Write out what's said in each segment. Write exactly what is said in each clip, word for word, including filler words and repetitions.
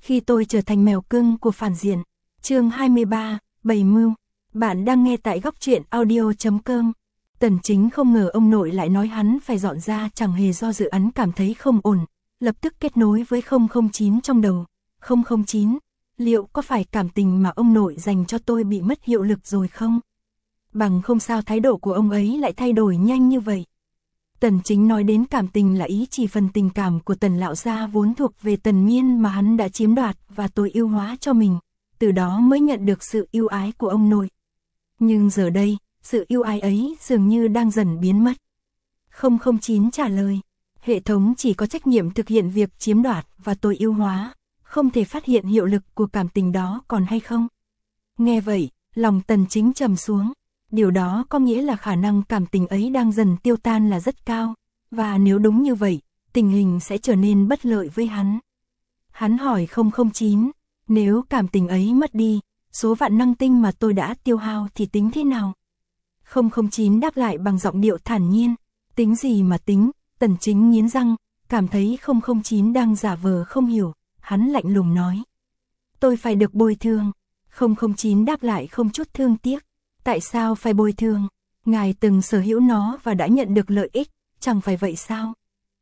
Khi tôi trở thành mèo cưng của phản diện. Chương hai mươi ba, Bày mưu. Bạn đang nghe tại góc truyện audio chấm com. Tần Chính không ngờ ông nội lại nói hắn phải dọn ra, chẳng hề do dự, hắn cảm thấy không ổn, lập tức kết nối với không không chín trong đầu. không không chín, liệu có phải cảm tình mà ông nội dành cho tôi bị mất hiệu lực rồi không? Bằng không sao thái độ của ông ấy lại thay đổi nhanh như vậy. Tần Chính nói đến cảm tình là ý chỉ phần tình cảm của Tần lão gia vốn thuộc về Tần Miên mà hắn đã chiếm đoạt và tối ưu hóa cho mình, từ đó mới nhận được sự yêu ái của ông nội. Nhưng giờ đây, sự yêu ái ấy dường như đang dần biến mất. không không chín trả lời, hệ thống chỉ có trách nhiệm thực hiện việc chiếm đoạt và tối ưu hóa, không thể phát hiện hiệu lực của cảm tình đó còn hay không. Nghe vậy, lòng Tần Chính trầm xuống. Điều đó có nghĩa là khả năng cảm tình ấy đang dần tiêu tan là rất cao, và nếu đúng như vậy, tình hình sẽ trở nên bất lợi với hắn. Hắn hỏi không không chín, nếu cảm tình ấy mất đi, số vạn năng tinh mà tôi đã tiêu hao thì tính thế nào? không không chín đáp lại bằng giọng điệu thản nhiên, tính gì mà tính? Tần Chính nghiến răng, cảm thấy không không chín đang giả vờ không hiểu, hắn lạnh lùng nói. Tôi phải được bồi thường. không không chín đáp lại không chút thương tiếc. Tại sao phải bồi thường? Ngài từng sở hữu nó và đã nhận được lợi ích, chẳng phải vậy sao?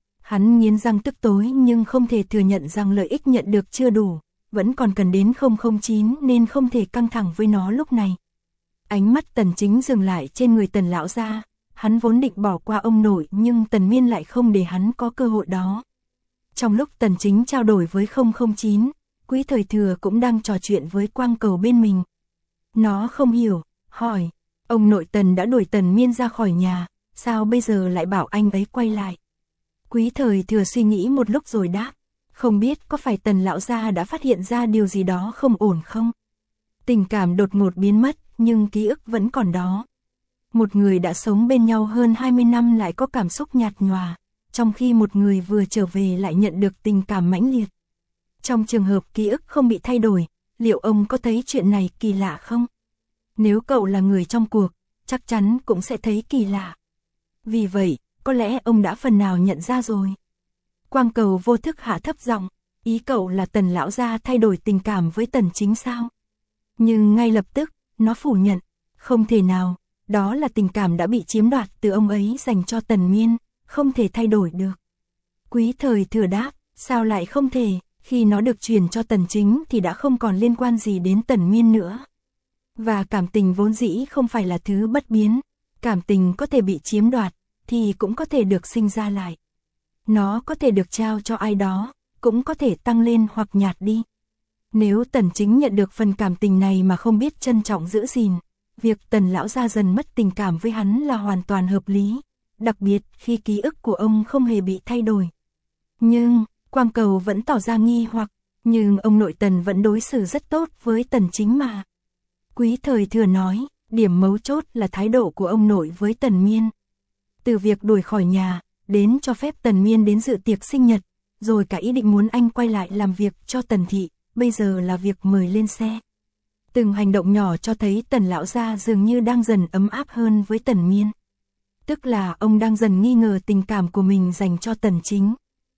Hắn nghiến răng tức tối nhưng không thể thừa nhận rằng lợi ích nhận được chưa đủ, vẫn còn cần đến không không chín nên không thể căng thẳng với nó lúc này. Ánh mắt Tần Chính dừng lại trên người Tần lão gia, hắn vốn định bỏ qua ông nội nhưng Tần Miên lại không để hắn có cơ hội đó. Trong lúc Tần Chính trao đổi với không không chín, Quý Thời Thừa cũng đang trò chuyện với Quang Cầu bên mình. Nó không hiểu, hỏi, ông nội Tần đã đuổi Tần Miên ra khỏi nhà, sao bây giờ lại bảo anh ấy quay lại? Quý Thời Thừa suy nghĩ một lúc rồi đáp, không biết có phải Tần lão gia đã phát hiện ra điều gì đó không ổn không? Tình cảm đột ngột biến mất, nhưng ký ức vẫn còn đó. Một người đã sống bên nhau hơn hai mươi năm lại có cảm xúc nhạt nhòa, trong khi một người vừa trở về lại nhận được tình cảm mãnh liệt. Trong trường hợp ký ức không bị thay đổi, liệu ông có thấy chuyện này kỳ lạ không? Nếu cậu là người trong cuộc, chắc chắn cũng sẽ thấy kỳ lạ. Vì vậy, có lẽ ông đã phần nào nhận ra rồi. Quang Cầu vô thức hạ thấp giọng, ý cậu là Tần lão gia thay đổi tình cảm với Tần Chính sao? Nhưng ngay lập tức, nó phủ nhận, không thể nào, đó là tình cảm đã bị chiếm đoạt từ ông ấy dành cho Tần Miên, không thể thay đổi được. Quý Thời Thừa đáp, sao lại không thể, khi nó được truyền cho Tần Chính thì đã không còn liên quan gì đến Tần Miên nữa. Và cảm tình vốn dĩ không phải là thứ bất biến, cảm tình có thể bị chiếm đoạt, thì cũng có thể được sinh ra lại. Nó có thể được trao cho ai đó, cũng có thể tăng lên hoặc nhạt đi. Nếu Tần Chính nhận được phần cảm tình này mà không biết trân trọng giữ gìn, việc Tần lão gia dần mất tình cảm với hắn là hoàn toàn hợp lý, đặc biệt khi ký ức của ông không hề bị thay đổi. Nhưng, Quang Cầu vẫn tỏ ra nghi hoặc, nhưng ông nội Tần vẫn đối xử rất tốt với Tần Chính mà. Quý Thời Thừa nói, điểm mấu chốt là thái độ của ông nội với Tần Miên. Từ việc đuổi khỏi nhà, đến cho phép Tần Miên đến dự tiệc sinh nhật, rồi cả ý định muốn anh quay lại làm việc cho Tần thị, bây giờ là việc mời lên xe. Từng hành động nhỏ cho thấy Tần lão gia dường như đang dần ấm áp hơn với Tần Miên. Tức là ông đang dần nghi ngờ tình cảm của mình dành cho Tần Chính.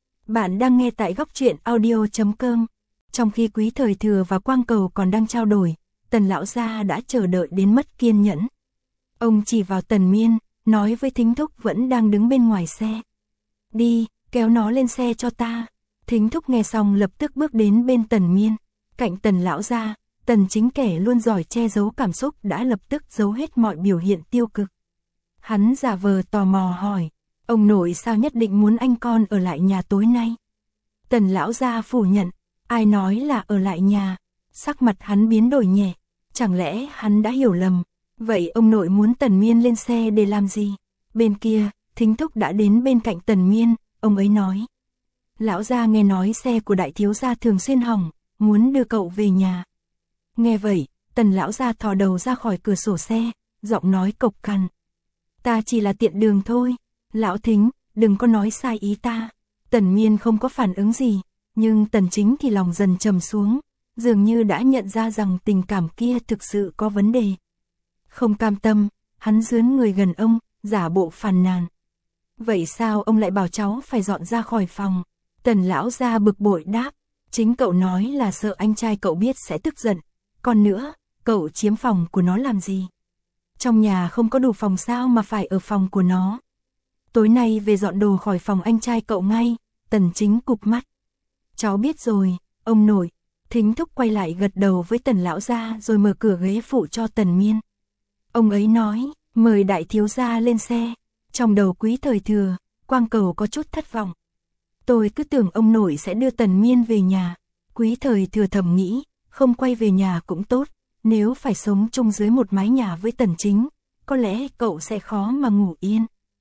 Bạn đang nghe tại góc truyện audio chấm com. Trong khi Quý Thời Thừa và Quang Cầu còn đang trao đổi, Tần lão gia đã chờ đợi đến mất kiên nhẫn. Ông chỉ vào Tần Miên, nói với Thính Thúc vẫn đang đứng bên ngoài xe. Đi, kéo nó lên xe cho ta. Thính Thúc nghe xong lập tức bước đến bên Tần Miên. Cạnh Tần lão gia, Tần Chính kẻ luôn giỏi che giấu cảm xúc đã lập tức giấu hết mọi biểu hiện tiêu cực. Hắn giả vờ tò mò hỏi, ông nội sao nhất định muốn anh con ở lại nhà tối nay? Tần lão gia phủ nhận, ai nói là ở lại nhà? Sắc mặt hắn biến đổi nhẹ, chẳng lẽ hắn đã hiểu lầm? Vậy ông nội muốn Tần Miên lên xe để làm gì? Bên kia, Thính Thúc đã đến bên cạnh Tần Miên, ông ấy nói. Lão gia nghe nói xe của đại thiếu gia thường xuyên hỏng, muốn đưa cậu về nhà. Nghe vậy, Tần lão gia thò đầu ra khỏi cửa sổ xe, giọng nói cộc cằn. Ta chỉ là tiện đường thôi, lão Thính, đừng có nói sai ý ta. Tần Miên không có phản ứng gì, nhưng Tần Chính thì lòng dần trầm xuống, dường như đã nhận ra rằng tình cảm kia thực sự có vấn đề. Không cam tâm, hắn dướn người gần ông, giả bộ phàn nàn. Vậy sao ông lại bảo cháu phải dọn ra khỏi phòng? Tần lão gia bực bội đáp, Chính cậu nói là sợ anh trai cậu biết sẽ tức giận. Còn nữa, cậu chiếm phòng của nó làm gì? Trong nhà không có đủ phòng sao mà phải ở phòng của nó. Tối nay về dọn đồ khỏi phòng anh trai cậu ngay. Tần Chính cụp mắt. Cháu biết rồi, ông nội. Thính Thúc quay lại gật đầu với Tần lão gia rồi mở cửa ghế phụ cho Tần Miên. Ông ấy nói, mời đại thiếu gia lên xe. Trong đầu Quý Thời Thừa, Quang Cầu có chút thất vọng. Tôi cứ tưởng ông nội sẽ đưa Tần Miên về nhà. Quý Thời Thừa thầm nghĩ, không quay về nhà cũng tốt. Nếu phải sống chung dưới một mái nhà với Tần Chính, có lẽ cậu sẽ khó mà ngủ yên.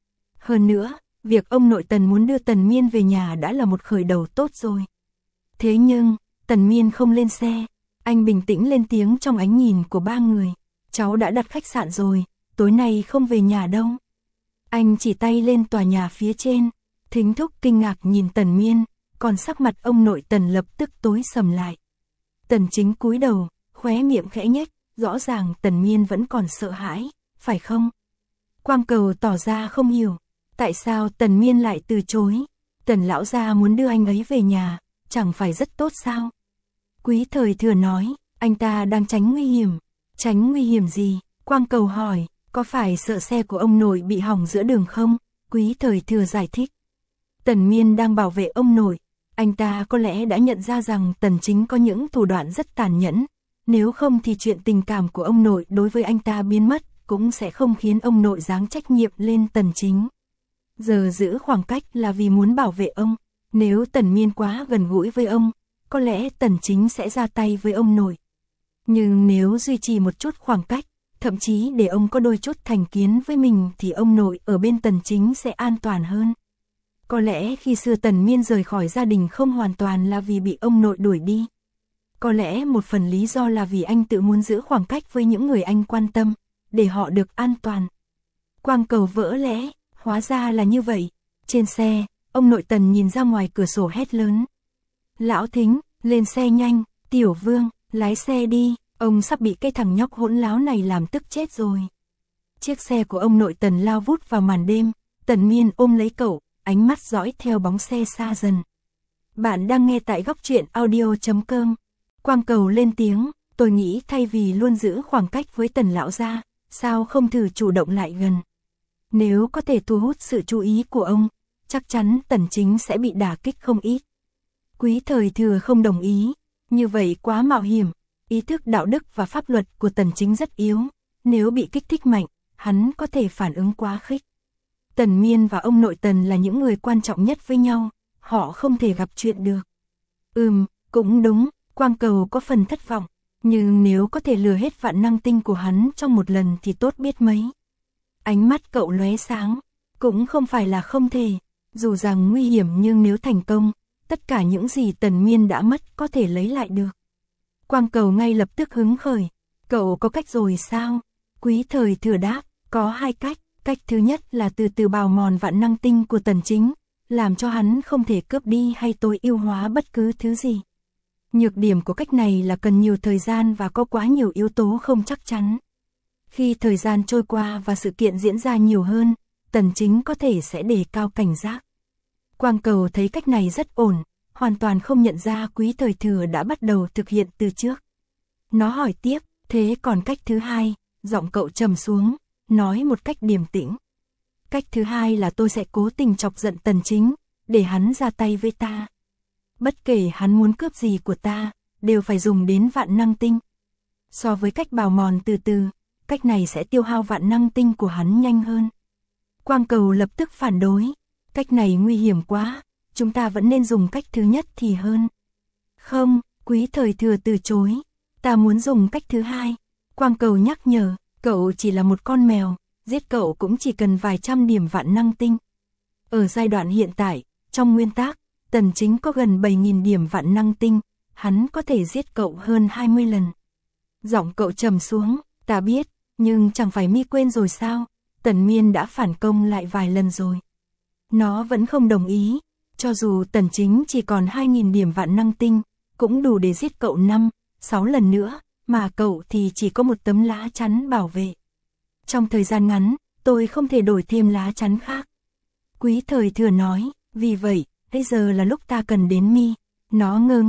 Hơn nữa, việc ông nội Tần muốn đưa Tần Miên về nhà đã là một khởi đầu tốt rồi. Thế nhưng, Tần Miên không lên xe. Anh bình tĩnh lên tiếng trong ánh nhìn của ba người. Cháu đã đặt khách sạn rồi, tối nay không về nhà đâu. Anh chỉ tay lên tòa nhà phía trên. Thính Thúc kinh ngạc nhìn Tần Miên, còn sắc mặt ông nội Tần lập tức tối sầm lại. Tần Chính cúi đầu, khóe miệng khẽ nhếch, rõ ràng Tần Miên vẫn còn sợ hãi, phải không? Quang Cầu tỏ ra không hiểu, tại sao Tần Miên lại từ chối? Tần lão gia muốn đưa anh ấy về nhà, chẳng phải rất tốt sao? Quý Thời Thừa nói, anh ta đang tránh nguy hiểm. Tránh nguy hiểm gì? Quang Cầu hỏi, có phải sợ xe của ông nội bị hỏng giữa đường không? Quý Thời Thừa giải thích. Tần Miên đang bảo vệ ông nội. Anh ta có lẽ đã nhận ra rằng Tần Chính có những thủ đoạn rất tàn nhẫn. Nếu không thì chuyện tình cảm của ông nội đối với anh ta biến mất, cũng sẽ không khiến ông nội giáng trách nhiệm lên Tần Chính. Giờ giữ khoảng cách là vì muốn bảo vệ ông. Nếu Tần Miên quá gần gũi với ông, có lẽ Tần Chính sẽ ra tay với ông nội. Nhưng nếu duy trì một chút khoảng cách, thậm chí để ông có đôi chút thành kiến với mình thì ông nội ở bên Tần Chính sẽ an toàn hơn. Có lẽ khi xưa Tần Miên rời khỏi gia đình không hoàn toàn là vì bị ông nội đuổi đi. Có lẽ một phần lý do là vì anh tự muốn giữ khoảng cách với những người anh quan tâm, để họ được an toàn. Quang Cầu vỡ lẽ, hóa ra là như vậy. Trên xe, ông nội Tần nhìn ra ngoài cửa sổ hét lớn. Lão Thính, lên xe nhanh, Tiểu Vương, lái xe đi, ông sắp bị cái thằng nhóc hỗn láo này làm tức chết rồi. Chiếc xe của ông nội Tần lao vút vào màn đêm, Tần Miên ôm lấy cậu, ánh mắt dõi theo bóng xe xa dần. Bạn đang nghe tại góc truyện audio chấm com. Quang Cầu lên tiếng, tôi nghĩ thay vì luôn giữ khoảng cách với Tần lão gia, sao không thử chủ động lại gần. Nếu có thể thu hút sự chú ý của ông, chắc chắn Tần Chính sẽ bị đả kích không ít. Quý Thời Thừa không đồng ý, như vậy quá mạo hiểm, ý thức đạo đức và pháp luật của Tần Chính rất yếu, nếu bị kích thích mạnh, hắn có thể phản ứng quá khích. Tần Miên và ông nội Tần là những người quan trọng nhất với nhau, họ không thể gặp chuyện được. Ừm, cũng đúng, Quang Cầu có phần thất vọng, nhưng nếu có thể lừa hết vạn năng tinh của hắn trong một lần thì tốt biết mấy. Ánh mắt cậu lóe sáng, cũng không phải là không thể, dù rằng nguy hiểm nhưng nếu thành công, tất cả những gì Tần Miên đã mất có thể lấy lại được. Quang Cầu ngay lập tức hứng khởi, cậu có cách rồi sao? Quý Thời Thừa đáp, có hai cách, cách thứ nhất là từ từ bào mòn vạn năng tinh của Tần Chính, làm cho hắn không thể cướp đi hay tối ưu hóa bất cứ thứ gì. Nhược điểm của cách này là cần nhiều thời gian và có quá nhiều yếu tố không chắc chắn. Khi thời gian trôi qua và sự kiện diễn ra nhiều hơn, Tần Chính có thể sẽ đề cao cảnh giác. Quang Cầu thấy cách này rất ổn, hoàn toàn không nhận ra Quý Thời Thừa đã bắt đầu thực hiện từ trước. Nó hỏi tiếp, thế còn cách thứ hai, giọng cậu trầm xuống, nói một cách điềm tĩnh. Cách thứ hai là tôi sẽ cố tình chọc giận Tần Chính, để hắn ra tay với ta. Bất kể hắn muốn cướp gì của ta, đều phải dùng đến vạn năng tinh. So với cách bào mòn từ từ, cách này sẽ tiêu hao vạn năng tinh của hắn nhanh hơn. Quang Cầu lập tức phản đối, cách này nguy hiểm quá, chúng ta vẫn nên dùng cách thứ nhất thì hơn. Không, Quý Thời Thừa từ chối, ta muốn dùng cách thứ hai. Quang Cầu nhắc nhở, cậu chỉ là một con mèo, giết cậu cũng chỉ cần vài trăm điểm vạn năng tinh. Ở giai đoạn hiện tại, trong nguyên tắc, Tần Chính có gần bảy nghìn điểm vạn năng tinh, hắn có thể giết cậu hơn hai mươi lần. Giọng cậu trầm xuống, ta biết, nhưng chẳng phải mi quên rồi sao, Tần Miên đã phản công lại vài lần rồi. Nó vẫn không đồng ý, cho dù Tần Chính chỉ còn hai nghìn điểm vạn năng tinh, cũng đủ để giết cậu năm, sáu lần nữa, mà cậu thì chỉ có một tấm lá chắn bảo vệ. Trong thời gian ngắn, tôi không thể đổi thêm lá chắn khác. Quý Thời Thừa nói, vì vậy, bây giờ là lúc ta cần đến mi. Nó ngơ ngác,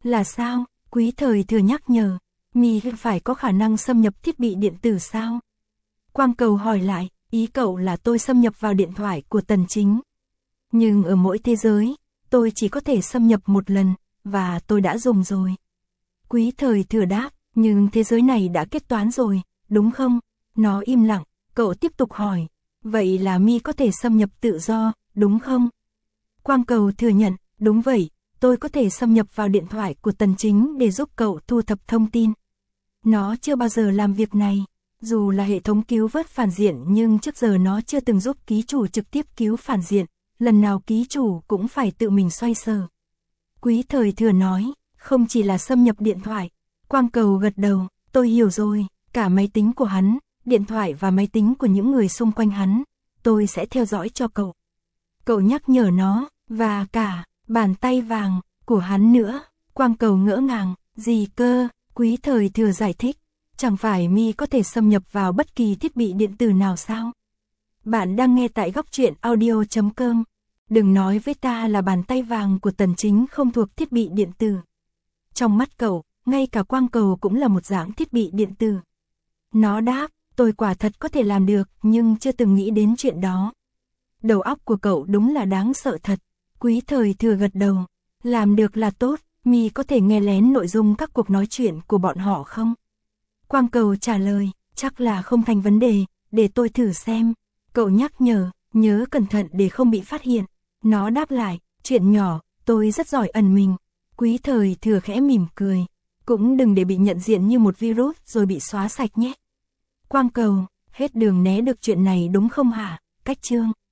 Là sao? Quý Thời Thừa nhắc nhở. Mi phải có khả năng xâm nhập thiết bị điện tử sao? Quang Cầu hỏi lại, ý cậu là tôi xâm nhập vào điện thoại của Tần Chính. Nhưng ở mỗi thế giới, tôi chỉ có thể xâm nhập một lần, và tôi đã dùng rồi. Quý Thời Thừa đáp, nhưng thế giới này đã kết toán rồi, đúng không? Nó im lặng, cậu tiếp tục hỏi, vậy là Mi có thể xâm nhập tự do, đúng không? Quang Cầu thừa nhận, đúng vậy, tôi có thể xâm nhập vào điện thoại của Tần Chính để giúp cậu thu thập thông tin. Nó chưa bao giờ làm việc này, dù là hệ thống cứu vớt phản diện nhưng trước giờ nó chưa từng giúp ký chủ trực tiếp cứu phản diện, lần nào ký chủ cũng phải tự mình xoay sở. Quý Thời Thừa nói, không chỉ là xâm nhập điện thoại. Quang Cầu gật đầu, tôi hiểu rồi, cả máy tính của hắn, điện thoại và máy tính của những người xung quanh hắn, tôi sẽ theo dõi cho cậu. Cậu nhắc nhở nó, và cả bàn tay vàng của hắn nữa. Quang Cầu ngỡ ngàng, gì cơ? Quý Thời Thừa giải thích, chẳng phải Mi có thể xâm nhập vào bất kỳ thiết bị điện tử nào sao? Bạn đang nghe tại góc truyện audio chấm com. Đừng nói với ta là bàn tay vàng của Tần Chính không thuộc thiết bị điện tử. Trong mắt cậu, ngay cả Quang Cầu cũng là một dạng thiết bị điện tử. Nó đáp, tôi quả thật có thể làm được, nhưng chưa từng nghĩ đến chuyện đó. Đầu óc của cậu đúng là đáng sợ thật. Quý Thời Thừa gật đầu, làm được là tốt. Mi có thể nghe lén nội dung các cuộc nói chuyện của bọn họ không? Quang Cầu trả lời, chắc là không thành vấn đề, để tôi thử xem. Cậu nhắc nhở, nhớ cẩn thận để không bị phát hiện. Nó đáp lại, chuyện nhỏ, tôi rất giỏi ẩn mình. Quý Thời Thừa khẽ mỉm cười, cũng đừng để bị nhận diện như một virus rồi bị xóa sạch nhé. Quang Cầu, hết đường né được chuyện này đúng không hả? Cách chương